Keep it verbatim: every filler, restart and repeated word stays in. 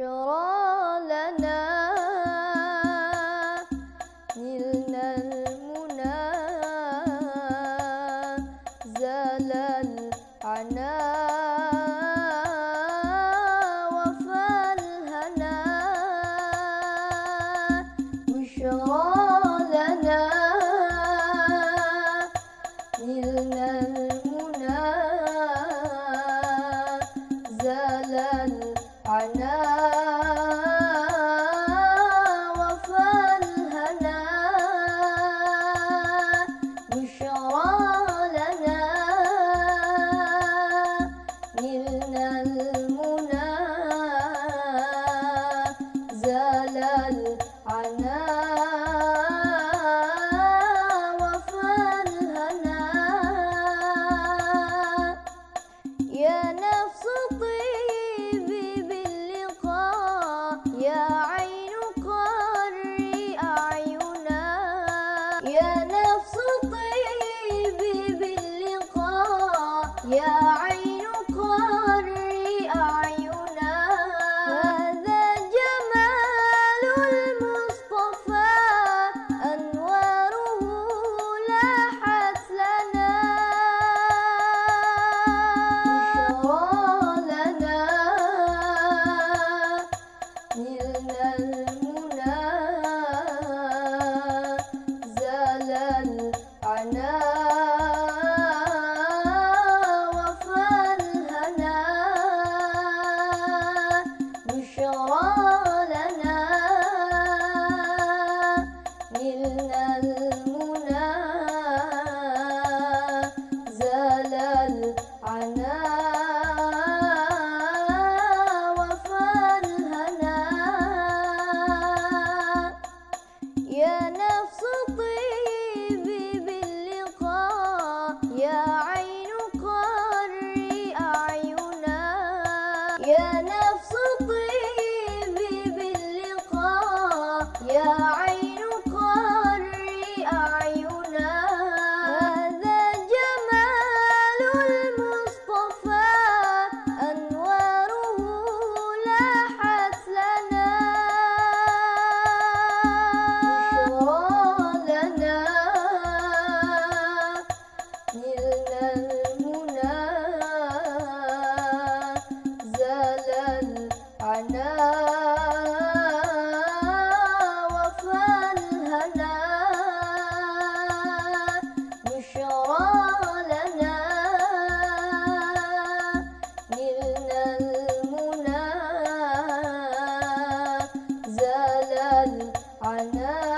بشرى لنا نلنا المنى زال العنا وفى الهنا بشرى لنا نلنا المنى زال العنا وفى الهنا بشرى لنا نلنا المنى زال العنا وفى الهنا يا نفس طيبي باللقاء يا عين قري أعينا يا نفس طيبي باللقاء يا عين قري أعينا هذا جمال المصطفى أنواره لاحت لنا بشرى لنا نلنا المنى زال العنا وفى الهنا بشرى لنا نلنا المنى زال العنا وفى الهنا يا نفس طيبي باللقاء يا عين قري أعينا يا نفس طيبي باللقاء يا عين قري أعينا هذا جمال المصطفى أنواره لاحت لنا بشرى لنا نلنا المنى زال العنا وفى الهنا بشرى لنا نلنا المنى زال العنا